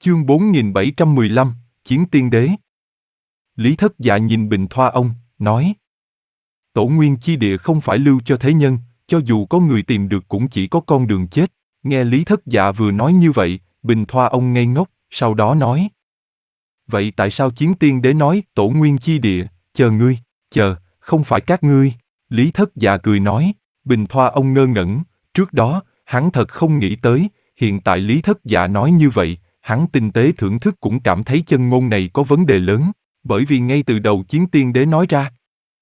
Chương 4715, Chiến Tiên Đế. Lý Thất Dạ nhìn Bình Thoa Ông, nói: Tổ nguyên chi địa không phải lưu cho thế nhân, cho dù có người tìm được cũng chỉ có con đường chết. Nghe Lý Thất Dạ vừa nói như vậy, Bình Thoa Ông ngây ngốc, sau đó nói: Vậy tại sao Chiến Tiên Đế nói tổ nguyên chi địa, chờ ngươi, chờ, không phải các ngươi? Lý Thất Dạ cười nói. Bình Thoa Ông ngơ ngẩn, trước đó, hắn thật không nghĩ tới, hiện tại Lý Thất Dạ nói như vậy, hắn tinh tế thưởng thức cũng cảm thấy chân ngôn này có vấn đề lớn, bởi vì ngay từ đầu Chiến Tiên Đế nói ra: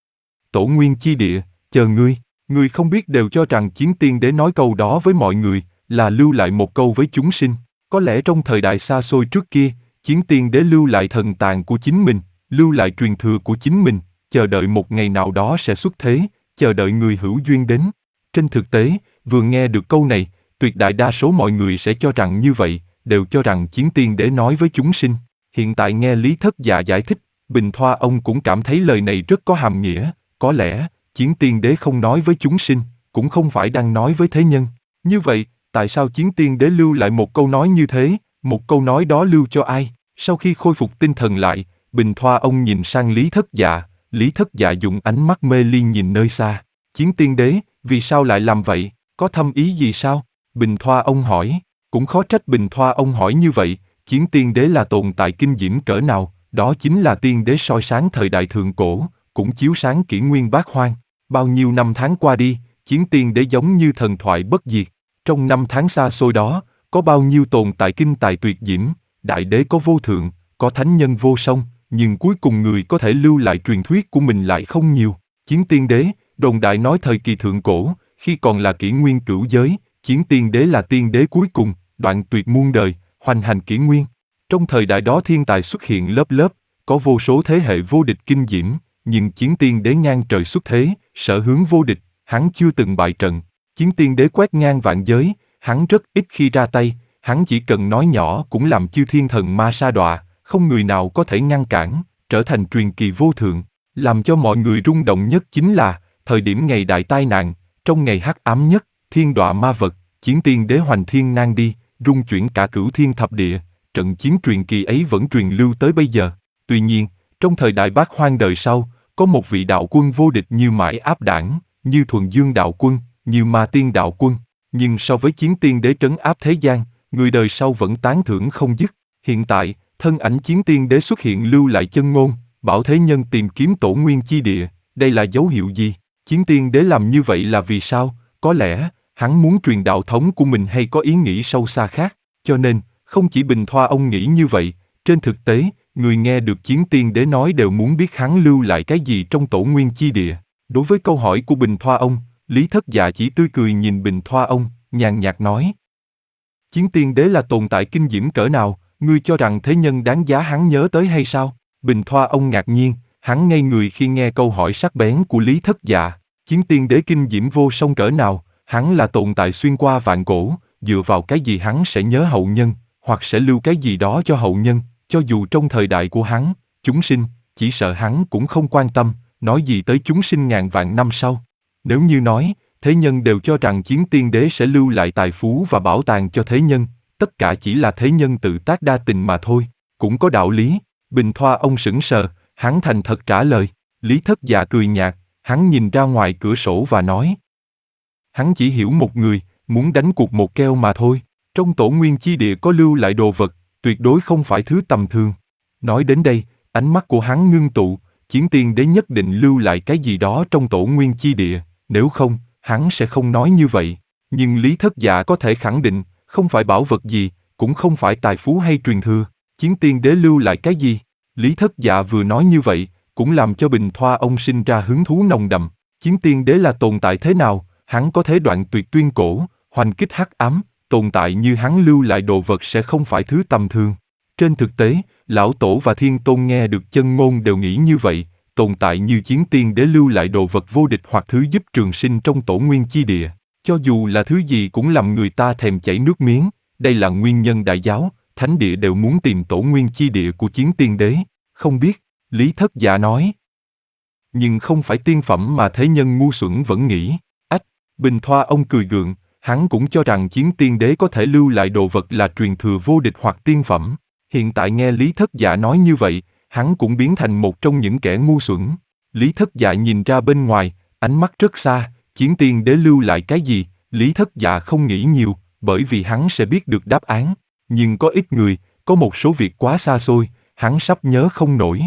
Tổ nguyên chi địa, chờ ngươi. Người không biết đều cho rằng Chiến Tiên Đế nói câu đó với mọi người, là lưu lại một câu với chúng sinh. Có lẽ trong thời đại xa xôi trước kia, Chiến Tiên Đế lưu lại thần tàng của chính mình, lưu lại truyền thừa của chính mình, chờ đợi một ngày nào đó sẽ xuất thế, chờ đợi người hữu duyên đến. Trên thực tế, vừa nghe được câu này, tuyệt đại đa số mọi người sẽ cho rằng như vậy, đều cho rằng Chiến Tiên Đế nói với chúng sinh. Hiện tại nghe Lý Thất Dạ giải thích, Bình Thoa Ông cũng cảm thấy lời này rất có hàm nghĩa. Có lẽ, Chiến Tiên Đế không nói với chúng sinh, cũng không phải đang nói với thế nhân. Như vậy, tại sao Chiến Tiên Đế lưu lại một câu nói như thế, một câu nói đó lưu cho ai? Sau khi khôi phục tinh thần lại, Bình Thoa Ông nhìn sang Lý Thất Dạ, Lý Thất Dạ dùng ánh mắt mê ly nhìn nơi xa. Chiến Tiên Đế, vì sao lại làm vậy? Có thâm ý gì sao? Bình Thoa Ông hỏi. Cũng khó trách Bình Thoa Ông hỏi như vậy, Chiến Tiên Đế là tồn tại kinh diễm cỡ nào, đó chính là tiên đế soi sáng thời đại thượng cổ, cũng chiếu sáng kỷ nguyên bát hoang. Bao nhiêu năm tháng qua đi, Chiến Tiên Đế giống như thần thoại bất diệt. Trong năm tháng xa xôi đó, có bao nhiêu tồn tại kinh tài tuyệt diễm, đại đế có vô thượng, có thánh nhân vô song, nhưng cuối cùng người có thể lưu lại truyền thuyết của mình lại không nhiều. Chiến Tiên Đế, đồn đại nói thời kỳ thượng cổ, khi còn là kỷ nguyên cửu giới, Chiến Tiên Đế là tiên đế cuối cùng, đoạn tuyệt muôn đời, hoành hành kỷ nguyên. Trong thời đại đó thiên tài xuất hiện lớp lớp, có vô số thế hệ vô địch kinh diễm, nhưng Chiến Tiên Đế ngang trời xuất thế, sở hướng vô địch, hắn chưa từng bại trận. Chiến Tiên Đế quét ngang vạn giới, hắn rất ít khi ra tay, hắn chỉ cần nói nhỏ cũng làm chư thiên thần ma sa đọa, không người nào có thể ngăn cản, trở thành truyền kỳ vô thượng. Làm cho mọi người rung động nhất chính là, thời điểm ngày đại tai nạn, trong ngày hắc ám nhất, thiên đọa ma vật, Chiến Tiên Đế hoành thiên nang đi, rung chuyển cả cửu thiên thập địa, trận chiến truyền kỳ ấy vẫn truyền lưu tới bây giờ. Tuy nhiên, trong thời đại bát hoang đời sau, có một vị đạo quân vô địch như Mãi Áp Đảng, như Thuần Dương đạo quân, như Ma Tiên đạo quân, nhưng so với Chiến Tiên Đế trấn áp thế gian, người đời sau vẫn tán thưởng không dứt. Hiện tại, thân ảnh Chiến Tiên Đế xuất hiện lưu lại chân ngôn, bảo thế nhân tìm kiếm tổ nguyên chi địa, đây là dấu hiệu gì? Chiến Tiên Đế làm như vậy là vì sao? Có lẽ, hắn muốn truyền đạo thống của mình hay có ý nghĩ sâu xa khác, cho nên, không chỉ Bình Thoa Ông nghĩ như vậy, trên thực tế, người nghe được Chiến Tiên Đế nói đều muốn biết hắn lưu lại cái gì trong tổ nguyên chi địa. Đối với câu hỏi của Bình Thoa Ông, Lý Thất Dạ chỉ tươi cười nhìn Bình Thoa Ông, nhàn nhạt nói: Chiến Tiên Đế là tồn tại kinh diễm cỡ nào, ngươi cho rằng thế nhân đáng giá hắn nhớ tới hay sao? Bình Thoa Ông ngạc nhiên, hắn ngây người khi nghe câu hỏi sắc bén của Lý Thất Dạ. Chiến Tiên Đế kinh diễm vô song cỡ nào, hắn là tồn tại xuyên qua vạn cổ, dựa vào cái gì hắn sẽ nhớ hậu nhân, hoặc sẽ lưu cái gì đó cho hậu nhân, cho dù trong thời đại của hắn, chúng sinh, chỉ sợ hắn cũng không quan tâm, nói gì tới chúng sinh ngàn vạn năm sau. Nếu như nói, thế nhân đều cho rằng Chiến Tiên Đế sẽ lưu lại tài phú và bảo tàng cho thế nhân, tất cả chỉ là thế nhân tự tác đa tình mà thôi, cũng có đạo lý. Bình Thoa Ông sững sờ, hắn thành thật trả lời. Lý Thất Dạ cười nhạt, hắn nhìn ra ngoài cửa sổ và nói: Hắn chỉ hiểu một người, muốn đánh cuộc một keo mà thôi. Trong tổ nguyên chi địa có lưu lại đồ vật, tuyệt đối không phải thứ tầm thường. Nói đến đây, ánh mắt của hắn ngưng tụ, Chiến Tiên Đế nhất định lưu lại cái gì đó trong tổ nguyên chi địa, nếu không, hắn sẽ không nói như vậy. Nhưng Lý Thất Dạ có thể khẳng định, không phải bảo vật gì, cũng không phải tài phú hay truyền thừa. Chiến Tiên Đế lưu lại cái gì? Lý Thất Dạ vừa nói như vậy, cũng làm cho Bình Thoa Ông sinh ra hứng thú nồng đậm. Chiến Tiên Đế là tồn tại thế nào? Hắn có thể đoạn tuyệt tuyên cổ, hoành kích hắc ám, tồn tại như hắn lưu lại đồ vật sẽ không phải thứ tầm thường. Trên thực tế, Lão Tổ và Thiên Tôn nghe được chân ngôn đều nghĩ như vậy, tồn tại như Chiến Tiên Đế lưu lại đồ vật vô địch hoặc thứ giúp trường sinh trong tổ nguyên chi địa, cho dù là thứ gì cũng làm người ta thèm chảy nước miếng. Đây là nguyên nhân đại giáo, thánh địa đều muốn tìm tổ nguyên chi địa của Chiến Tiên Đế. Không biết, Lý Thất Dạ nói. Nhưng không phải tiên phẩm mà thế nhân ngu xuẩn vẫn nghĩ. Ách, Bình Thoa Ông cười gượng, hắn cũng cho rằng Chiến Tiên Đế có thể lưu lại đồ vật là truyền thừa vô địch hoặc tiên phẩm. Hiện tại nghe Lý Thất Dạ nói như vậy, hắn cũng biến thành một trong những kẻ ngu xuẩn. Lý Thất Dạ nhìn ra bên ngoài, ánh mắt rất xa, Chiến Tiên Đế lưu lại cái gì, Lý Thất Dạ không nghĩ nhiều, bởi vì hắn sẽ biết được đáp án. Nhưng có ít người, có một số việc quá xa xôi, hắn sắp nhớ không nổi.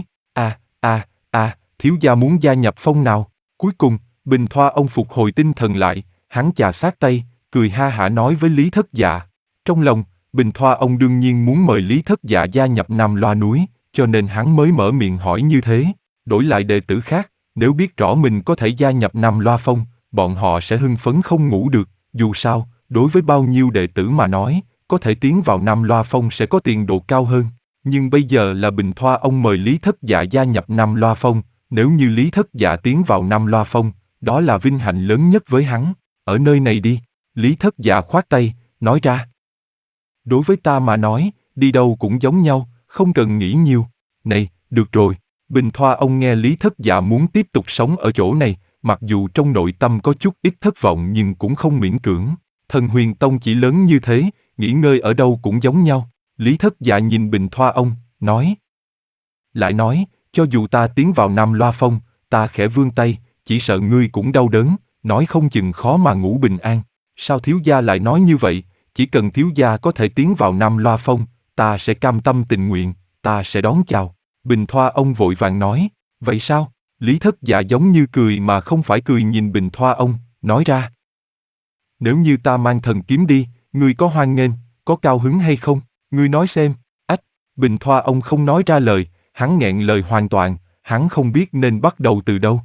Thiếu gia muốn gia nhập phong nào? Cuối cùng, Bình Thoa ông phục hồi tinh thần lại, hắn chà sát tay, cười ha hả nói với Lý Thất Dạ. Trong lòng, Bình Thoa ông đương nhiên muốn mời Lý Thất Dạ gia nhập Nam Loa núi, cho nên hắn mới mở miệng hỏi như thế. Đổi lại đệ tử khác, nếu biết rõ mình có thể gia nhập Nam Loa phong, bọn họ sẽ hưng phấn không ngủ được. Dù sao, đối với bao nhiêu đệ tử mà nói, có thể tiến vào Nam Loa phong sẽ có tiền đồ cao hơn. Nhưng bây giờ là Bình Thoa ông mời Lý Thất Dạ gia nhập Nam Loa phong, nếu như Lý Thất Dạ tiến vào Nam Loa phong, đó là vinh hạnh lớn nhất với hắn. Ở nơi này đi, Lý Thất Dạ khoát tay, nói ra. Đối với ta mà nói, đi đâu cũng giống nhau, không cần nghĩ nhiều. Này, được rồi. Bình Thoa ông nghe Lý Thất Dạ muốn tiếp tục sống ở chỗ này, mặc dù trong nội tâm có chút ít thất vọng nhưng cũng không miễn cưỡng. Thần Huyền Tông chỉ lớn như thế, nghỉ ngơi ở đâu cũng giống nhau. Lý Thất Dạ nhìn Bình Thoa ông, nói. Lại nói, cho dù ta tiến vào Nam Loa phong, ta khẽ vươn tay, chỉ sợ ngươi cũng đau đớn, nói không chừng khó mà ngủ bình an. Sao thiếu gia lại nói như vậy? Chỉ cần thiếu gia có thể tiến vào Nam Loa phong, ta sẽ cam tâm tình nguyện, ta sẽ đón chào. Bình Thoa ông vội vàng nói, vậy sao? Lý Thất Dạ giống như cười mà không phải cười nhìn Bình Thoa ông, nói ra. Nếu như ta mang thần kiếm đi, ngươi có hoan nghênh, có cao hứng hay không? Ngươi nói xem. Bình Thoa ông không nói ra lời, hắn nghẹn lời hoàn toàn, hắn không biết nên bắt đầu từ đâu.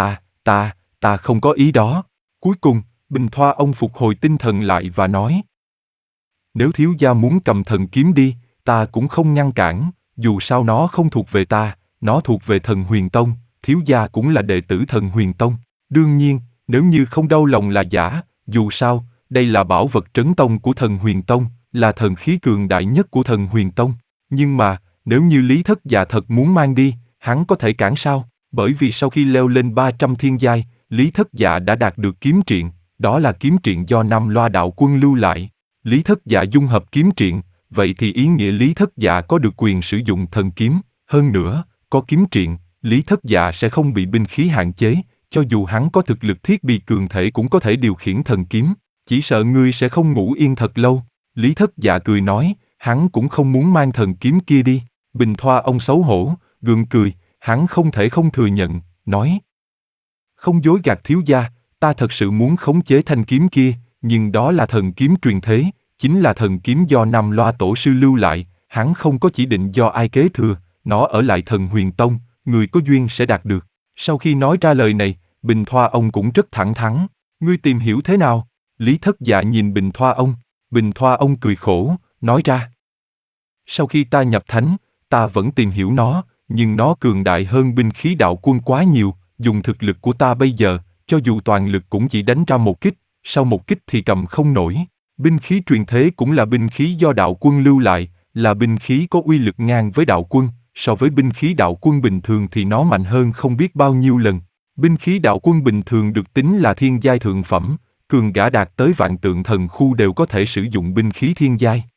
Ta không có ý đó. Cuối cùng, Bình Thoa ông phục hồi tinh thần lại và nói. Nếu thiếu gia muốn cầm thần kiếm đi, ta cũng không ngăn cản, dù sao nó không thuộc về ta, nó thuộc về Thần Huyền Tông, thiếu gia cũng là đệ tử Thần Huyền Tông. Đương nhiên, nếu như không đau lòng là giả, dù sao, đây là bảo vật trấn tông của Thần Huyền Tông, là thần khí cường đại nhất của Thần Huyền Tông. Nhưng mà, nếu như Lý Thất Dạ thật muốn mang đi, hắn có thể cản sao? Bởi vì sau khi leo lên 300 thiên giai, Lý Thất Dạ đã đạt được kiếm triện, đó là kiếm triện do Nam Loa đạo quân lưu lại. Lý Thất Dạ dung hợp kiếm triện, vậy thì ý nghĩa Lý Thất Dạ có được quyền sử dụng thần kiếm, hơn nữa, có kiếm triện, Lý Thất Dạ sẽ không bị binh khí hạn chế, cho dù hắn có thực lực thiết bị cường thể cũng có thể điều khiển thần kiếm, chỉ sợ ngươi sẽ không ngủ yên thật lâu. Lý Thất Dạ cười nói, hắn cũng không muốn mang thần kiếm kia đi. Bình Thoa ông xấu hổ, gượng cười, hắn không thể không thừa nhận, nói. Không dối gạt thiếu gia, ta thật sự muốn khống chế thanh kiếm kia, nhưng đó là thần kiếm truyền thế, chính là thần kiếm do Nam Loa tổ sư lưu lại, hắn không có chỉ định do ai kế thừa, nó ở lại Thần Huyền Tông, người có duyên sẽ đạt được. Sau khi nói ra lời này, Bình Thoa ông cũng rất thẳng thắn, ngươi tìm hiểu thế nào? Lý Thất Dạ nhìn Bình Thoa ông cười khổ, nói ra. Sau khi ta nhập thánh, ta vẫn tìm hiểu nó, nhưng nó cường đại hơn binh khí đạo quân quá nhiều, dùng thực lực của ta bây giờ, cho dù toàn lực cũng chỉ đánh ra một kích, sau một kích thì cầm không nổi. Binh khí truyền thế cũng là binh khí do đạo quân lưu lại, là binh khí có uy lực ngang với đạo quân, so với binh khí đạo quân bình thường thì nó mạnh hơn không biết bao nhiêu lần. Binh khí đạo quân bình thường được tính là thiên giai thượng phẩm, cường giả đạt tới vạn tượng thần khu đều có thể sử dụng binh khí thiên giai.